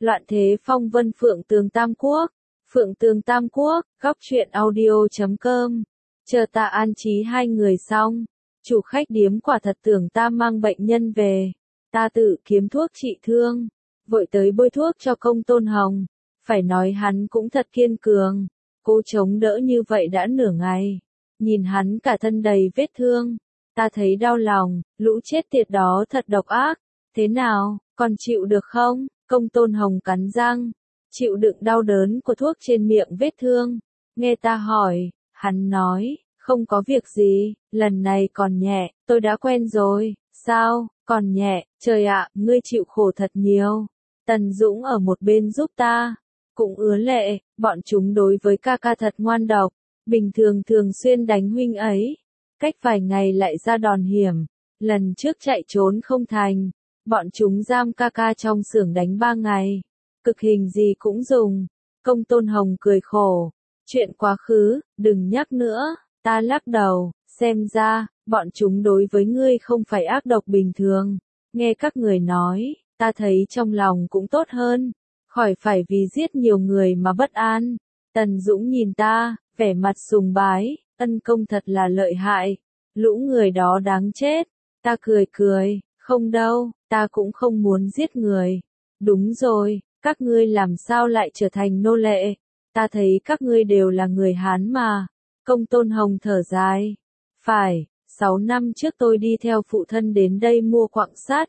Loạn thế phong vân Phượng Tường Tam Quốc. Phượng Tường Tam Quốc, góc truyện audio.com. Chờ ta an trí hai người xong, chủ khách điếm quả thật tưởng ta mang bệnh nhân về. Ta tự kiếm thuốc trị thương, vội tới bôi thuốc cho Công Tôn Hồng. Phải nói hắn cũng thật kiên cường, cố chống đỡ như vậy đã nửa ngày. Nhìn hắn cả thân đầy vết thương, ta thấy đau lòng, lũ chết tiệt đó thật độc ác. Thế nào, còn chịu được không? Công Tôn Hồng cắn răng, chịu đựng đau đớn của thuốc trên miệng vết thương. Nghe ta hỏi, hắn nói, không có việc gì, lần này còn nhẹ, tôi đã quen rồi. Sao, còn nhẹ, trời ạ, ngươi chịu khổ thật nhiều. Tần Dũng ở một bên giúp ta, cũng ứa lệ, bọn chúng đối với ca ca thật ngoan độc, bình thường thường xuyên đánh huynh ấy, cách vài ngày lại ra đòn hiểm, lần trước chạy trốn không thành, bọn chúng giam ca ca trong xưởng đánh 3 ngày, cực hình gì cũng dùng. Công Tôn Hồng cười khổ, chuyện quá khứ, đừng nhắc nữa. Ta lắc đầu, xem ra, bọn chúng đối với ngươi không phải ác độc bình thường. Nghe các người nói, ta thấy trong lòng cũng tốt hơn, khỏi phải vì giết nhiều người mà bất an. Tần Dũng nhìn ta, vẻ mặt sùng bái, ân công thật là lợi hại, lũ người đó đáng chết. Ta cười cười, không đâu, ta cũng không muốn giết người. Đúng rồi, các ngươi làm sao lại trở thành nô lệ? Ta thấy các ngươi đều là người Hán mà. Công Tôn Hồng thở dài. Phải, 6 năm trước tôi đi theo phụ thân đến đây mua quặng sắt.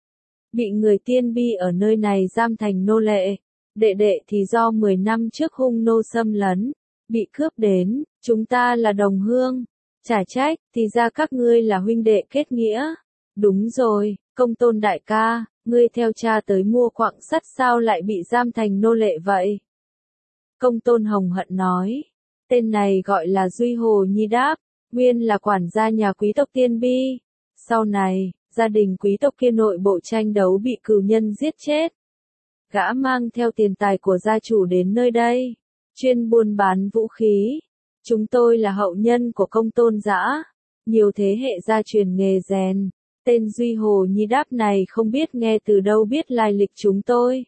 Bị người Tiên Bi ở nơi này giam thành nô lệ. Đệ đệ thì do 10 năm trước hung nô xâm lấn, bị cướp đến, chúng ta là đồng hương. Chả trách, thì ra các ngươi là huynh đệ kết nghĩa. Đúng rồi, Công Tôn đại ca, ngươi theo cha tới mua quặng sắt sao lại bị giam thành nô lệ vậy? Công Tôn Hồng hận nói. Tên này gọi là Duy Hồ Nhi Đáp, nguyên là quản gia nhà quý tộc Tiên Bi. Sau này, gia đình quý tộc kia nội bộ tranh đấu bị cừu nhân giết chết. Gã mang theo tiền tài của gia chủ đến nơi đây, chuyên buôn bán vũ khí. Chúng tôi là hậu nhân của Công Tôn Dã, nhiều thế hệ gia truyền nghề rèn. Tên Duy Hồ Nhi Đáp này không biết nghe từ đâu biết lai lịch chúng tôi.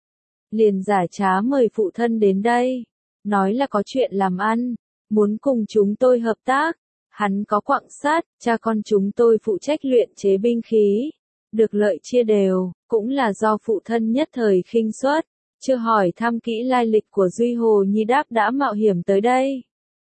Liền giả trá mời phụ thân đến đây, nói là có chuyện làm ăn, muốn cùng chúng tôi hợp tác. Hắn có quặng sắt, cha con chúng tôi phụ trách luyện chế binh khí, được lợi chia đều, cũng là do phụ thân nhất thời khinh suất, chưa hỏi thăm kỹ lai lịch của Duy Hồ Nhi Đáp đã mạo hiểm tới đây.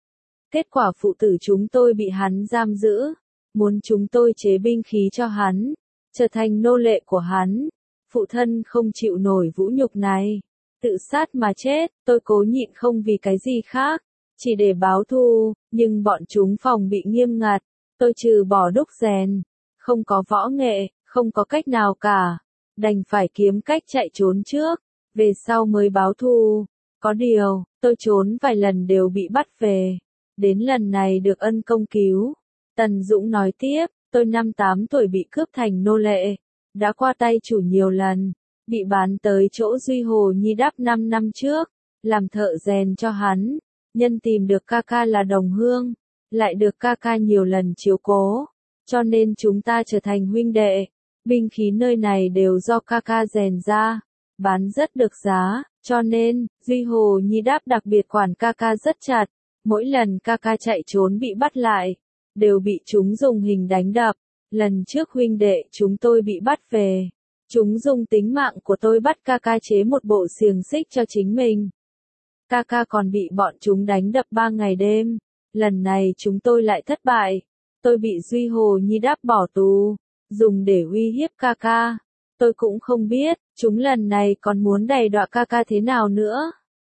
Kết quả phụ tử chúng tôi bị hắn giam giữ, muốn chúng tôi chế binh khí cho hắn, trở thành nô lệ của hắn. Phụ thân không chịu nổi vũ nhục này, tự sát mà chết. Tôi cố nhịn không vì cái gì khác, chỉ để báo thù, nhưng bọn chúng phòng bị nghiêm ngặt, tôi trừ bỏ đúc rèn, không có võ nghệ, không có cách nào cả, đành phải kiếm cách chạy trốn trước, về sau mới báo thù. Có điều, tôi trốn vài lần đều bị bắt về, đến lần này được ân công cứu. Tần Dũng nói tiếp, tôi năm 8 tuổi bị cướp thành nô lệ, đã qua tay chủ nhiều lần, bị bán tới chỗ Duy Hồ Nhi Đáp 5 năm trước, làm thợ rèn cho hắn. Nhân tìm được ca ca là đồng hương, lại được ca ca nhiều lần chiếu cố, cho nên chúng ta trở thành huynh đệ. Binh khí nơi này đều do ca ca rèn ra, bán rất được giá, cho nên, Duy Hồ Nhi Đáp đặc biệt quản ca ca rất chặt. Mỗi lần ca ca chạy trốn bị bắt lại, đều bị chúng dùng hình đánh đập. Lần trước huynh đệ chúng tôi bị bắt về, chúng dùng tính mạng của tôi bắt ca ca chế một bộ xiềng xích cho chính mình. Ca ca còn bị bọn chúng đánh đập 3 ngày đêm. Lần này chúng tôi lại thất bại. Tôi bị Duy Hồ Nhi Đáp bỏ tù, dùng để uy hiếp ca ca. Tôi cũng không biết, chúng lần này còn muốn đày đọa ca ca thế nào nữa.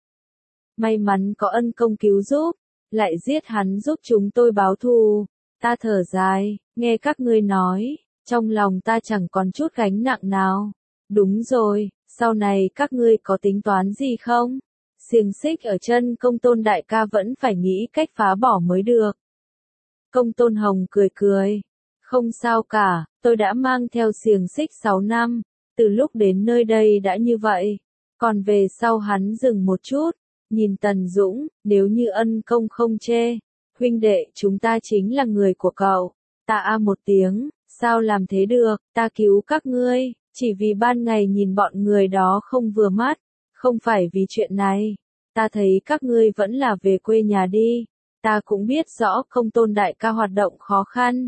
May mắn có ân công cứu giúp, lại giết hắn giúp chúng tôi báo thù. Ta thở dài, nghe các ngươi nói, trong lòng ta chẳng còn chút gánh nặng nào. Đúng rồi, sau này các ngươi có tính toán gì không? Xiềng xích ở chân Công Tôn đại ca vẫn phải nghĩ cách phá bỏ mới được. Công Tôn Hồng cười cười. Không sao cả, tôi đã mang theo xiềng xích 6 năm, từ lúc đến nơi đây đã như vậy. Còn về sau hắn dừng một chút, nhìn Tần Dũng, nếu như ân công không chê, huynh đệ chúng ta chính là người của cậu. Ta a một tiếng, sao làm thế được, ta cứu các ngươi, Chỉ vì ban ngày nhìn bọn người đó không vừa mắt, không phải vì chuyện này. Ta thấy các ngươi vẫn là về quê nhà đi. Ta cũng biết rõ Công Tôn đại ca hoạt động khó khăn.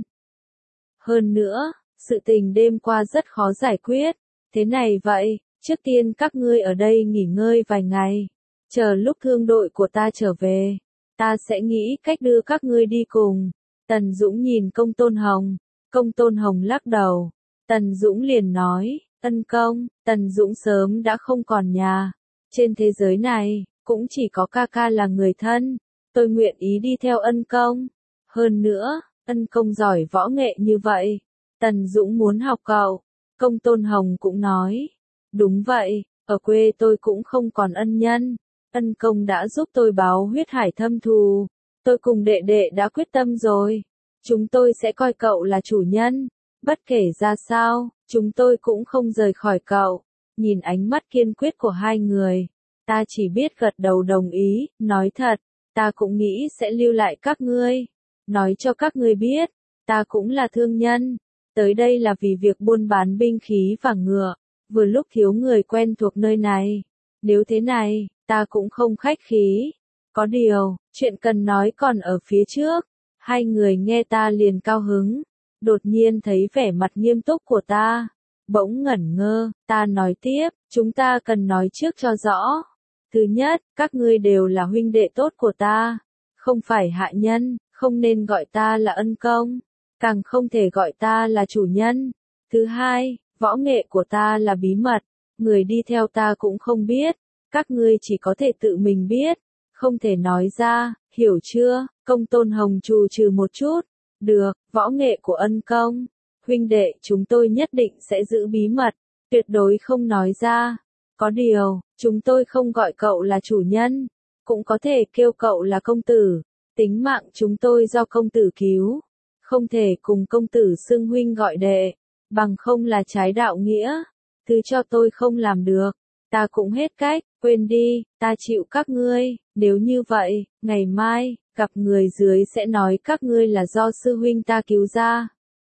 Hơn nữa, sự tình đêm qua rất khó giải quyết. Thế này vậy, trước tiên các ngươi ở đây nghỉ ngơi vài ngày. Chờ lúc thương đội của ta trở về, ta sẽ nghĩ cách đưa các ngươi đi cùng. Tần Dũng nhìn Công Tôn Hồng. Công Tôn Hồng lắc đầu. Tần Dũng liền nói, ân công, Tần Dũng sớm đã không còn nhà. Trên thế giới này, cũng chỉ có ca ca là người thân. Tôi nguyện ý đi theo ân công. Hơn nữa, ân công giỏi võ nghệ như vậy. Tần Dũng muốn học cậu. Công Tôn Hồng cũng nói. Đúng vậy, ở quê tôi cũng không còn ân nhân. Ân công đã giúp tôi báo huyết hải thâm thù. Tôi cùng đệ đệ đã quyết tâm rồi. Chúng tôi sẽ coi cậu là chủ nhân. Bất kể ra sao, chúng tôi cũng không rời khỏi cậu. Nhìn ánh mắt kiên quyết của hai người, ta chỉ biết gật đầu đồng ý. Nói thật, ta cũng nghĩ sẽ lưu lại các ngươi. Nói cho các ngươi biết, ta cũng là thương nhân. Tới đây là vì việc buôn bán binh khí và ngựa. Vừa lúc thiếu người quen thuộc nơi này. Nếu thế này, ta cũng không khách khí. Có điều, chuyện cần nói còn ở phía trước. Hai người nghe ta liền cao hứng. Đột nhiên thấy vẻ mặt nghiêm túc của ta. Bỗng ngẩn ngơ, ta nói tiếp, chúng ta cần nói trước cho rõ. Thứ nhất, các ngươi đều là huynh đệ tốt của ta. Không phải hạ nhân, không nên gọi ta là ân công. Càng không thể gọi ta là chủ nhân. Thứ hai, võ nghệ của ta là bí mật. Người đi theo ta cũng không biết. Các ngươi chỉ có thể tự mình biết. Không thể nói ra, hiểu chưa? Công Tôn Hồng trù trừ một chút. Được, võ nghệ của ân công. Huynh đệ chúng tôi nhất định sẽ giữ bí mật. Tuyệt đối không nói ra. Có điều, chúng tôi không gọi cậu là chủ nhân. Cũng có thể kêu cậu là công tử. Tính mạng chúng tôi do công tử cứu. Không thể cùng công tử xưng huynh gọi đệ. Bằng không là trái đạo nghĩa. Thứ cho tôi không làm được. Ta cũng hết cách, quên đi, ta chịu các ngươi. Nếu như vậy, ngày mai, gặp người dưới sẽ nói các ngươi là do sư huynh ta cứu ra.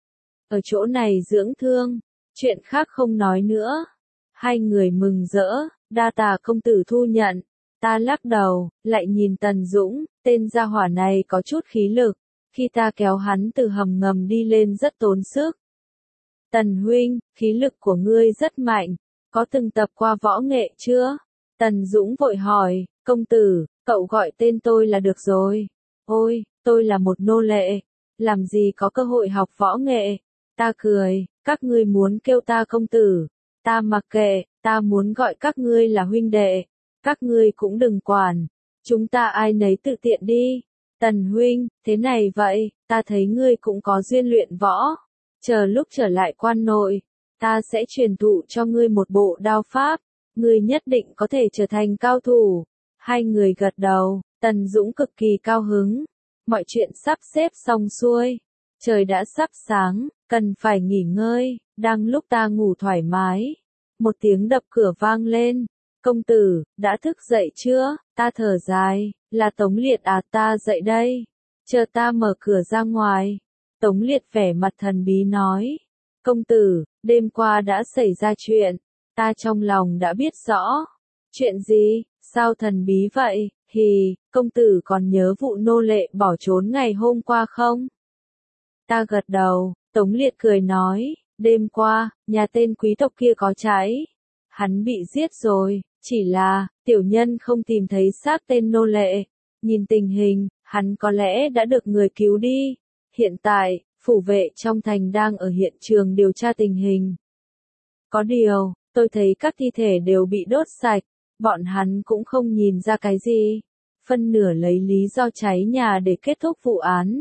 Ở chỗ này dưỡng thương, chuyện khác không nói nữa. Hai người mừng rỡ, đa tạ công tử thu nhận. Ta lắc đầu, lại nhìn Tần Dũng, tên gia hỏa này có chút khí lực. Khi ta kéo hắn từ hầm ngầm đi lên rất tốn sức. Tần huynh, khí lực của ngươi rất mạnh. Có từng tập qua võ nghệ chưa? Tần Dũng vội hỏi, công tử, cậu gọi tên tôi là được rồi. Ôi, tôi là một nô lệ. Làm gì có cơ hội học võ nghệ? Ta cười, các ngươi muốn kêu ta công tử. Ta mặc kệ, ta muốn gọi các ngươi là huynh đệ. Các ngươi cũng đừng quản. Chúng ta ai nấy tự tiện đi. Tần huynh, thế này vậy, ta thấy ngươi cũng có duyên luyện võ. Chờ lúc trở lại quan nội, ta sẽ truyền thụ cho ngươi một bộ đao pháp. Ngươi nhất định có thể trở thành cao thủ. Hai người gật đầu, Tần Dũng cực kỳ cao hứng. Mọi chuyện sắp xếp xong xuôi. Trời đã sắp sáng, cần phải nghỉ ngơi. Đang lúc ta ngủ thoải mái, một tiếng đập cửa vang lên. Công tử, đã thức dậy chưa? Ta thở dài, là Tống Liệt à, ta dậy đây. Chờ ta mở cửa ra ngoài. Tống Liệt vẻ mặt thần bí nói. Công tử, đêm qua đã xảy ra chuyện. Ta trong lòng đã biết rõ. Chuyện gì? Sao thần bí vậy? Hì, công tử còn nhớ vụ nô lệ bỏ trốn ngày hôm qua không? Ta gật đầu, Tống Liệt cười nói. Đêm qua, nhà tên quý tộc kia có cháy. Hắn bị giết rồi, chỉ là, tiểu nhân không tìm thấy xác tên nô lệ. Nhìn tình hình, hắn có lẽ đã được người cứu đi. Hiện tại, phủ vệ trong thành đang ở hiện trường điều tra tình hình. Có điều, tôi thấy các thi thể đều bị đốt sạch, bọn hắn cũng không nhìn ra cái gì. Phân nửa lấy lý do cháy nhà để kết thúc vụ án.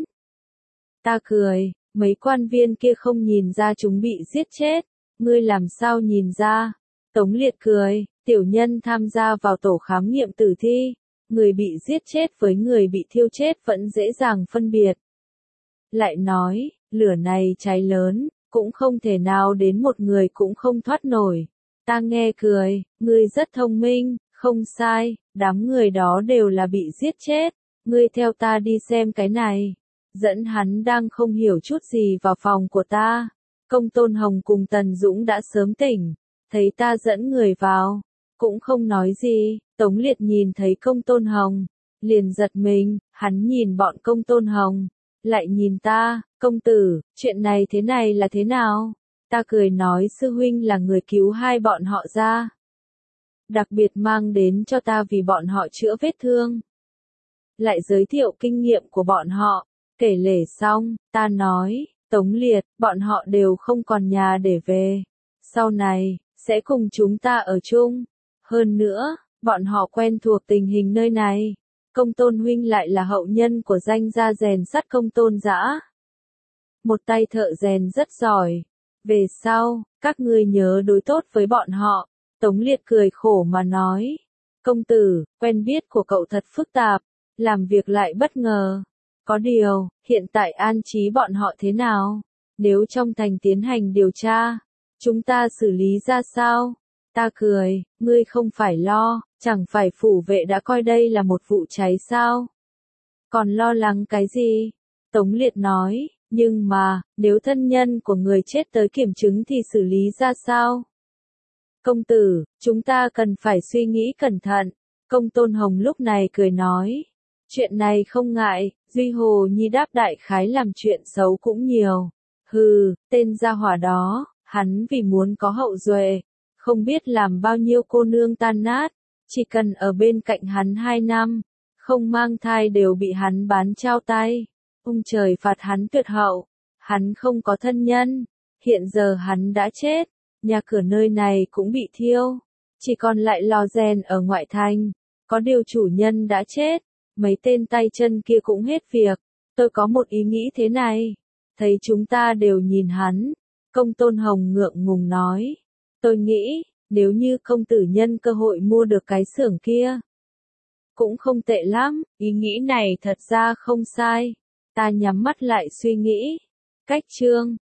Ta cười, mấy quan viên kia không nhìn ra chúng bị giết chết. Ngươi làm sao nhìn ra? Tống Liệt cười, tiểu nhân tham gia vào tổ khám nghiệm tử thi. Người bị giết chết với người bị thiêu chết vẫn dễ dàng phân biệt. Lại nói, lửa này cháy lớn, cũng không thể nào đến một người cũng không thoát nổi. Ta nghe cười, ngươi rất thông minh, không sai, đám người đó đều là bị giết chết. Ngươi theo ta đi xem cái này. Dẫn hắn đang không hiểu chút gì vào phòng của ta. Công Tôn Hồng cùng Tần Dũng đã sớm tỉnh, thấy ta dẫn người vào, cũng không nói gì. Tống Liệt nhìn thấy Công Tôn Hồng, liền giật mình, hắn nhìn bọn Công Tôn Hồng, lại nhìn ta, công tử, chuyện này là thế nào? Ta cười nói sư huynh là người cứu hai bọn họ ra, đặc biệt mang đến cho ta vì bọn họ chữa vết thương. Lại giới thiệu kinh nghiệm của bọn họ, kể lể xong, ta nói, Tống Liệt, bọn họ đều không còn nhà để về, sau này, sẽ cùng chúng ta ở chung. Hơn nữa, bọn họ quen thuộc tình hình nơi này. Công Tôn huynh lại là hậu nhân của danh gia rèn sắt Công Tôn Dã. Một tay thợ rèn rất giỏi. Về sau, các ngươi nhớ đối tốt với bọn họ. Tống Liệt cười khổ mà nói. Công tử, quen biết của cậu thật phức tạp, làm việc lại bất ngờ. Có điều, hiện tại an trí bọn họ thế nào? Nếu trong thành tiến hành điều tra, chúng ta xử lý ra sao? Ta cười, ngươi không phải lo, chẳng phải phủ vệ đã coi đây là một vụ cháy sao? Còn lo lắng cái gì? Tống Liệt nói, nhưng mà, nếu thân nhân của người chết tới kiểm chứng thì xử lý ra sao? Công tử, chúng ta cần phải suy nghĩ cẩn thận. Công Tôn Hồng lúc này cười nói, chuyện này không ngại, Duy Hồ Nhi đáp đại khái làm chuyện xấu cũng nhiều. Hừ, tên gia hỏa đó, hắn vì muốn có hậu duệ, không biết làm bao nhiêu cô nương tan nát, chỉ cần ở bên cạnh hắn 2 năm, không mang thai đều bị hắn bán trao tay. Trời phạt hắn tuyệt hậu, hắn không có thân nhân, hiện giờ hắn đã chết, nhà cửa nơi này cũng bị thiêu, chỉ còn lại lò rèn ở ngoại thành, có điều chủ nhân đã chết, mấy tên tay chân kia cũng hết việc. Tôi có một ý nghĩ thế này, thấy chúng ta đều nhìn hắn, Công Tôn Hồng ngượng ngùng nói, tôi nghĩ, nếu như công tử nhân cơ hội mua được cái xưởng kia, cũng không tệ lắm, ý nghĩ này thật ra không sai. Ta nhắm mắt lại suy nghĩ. Cách chương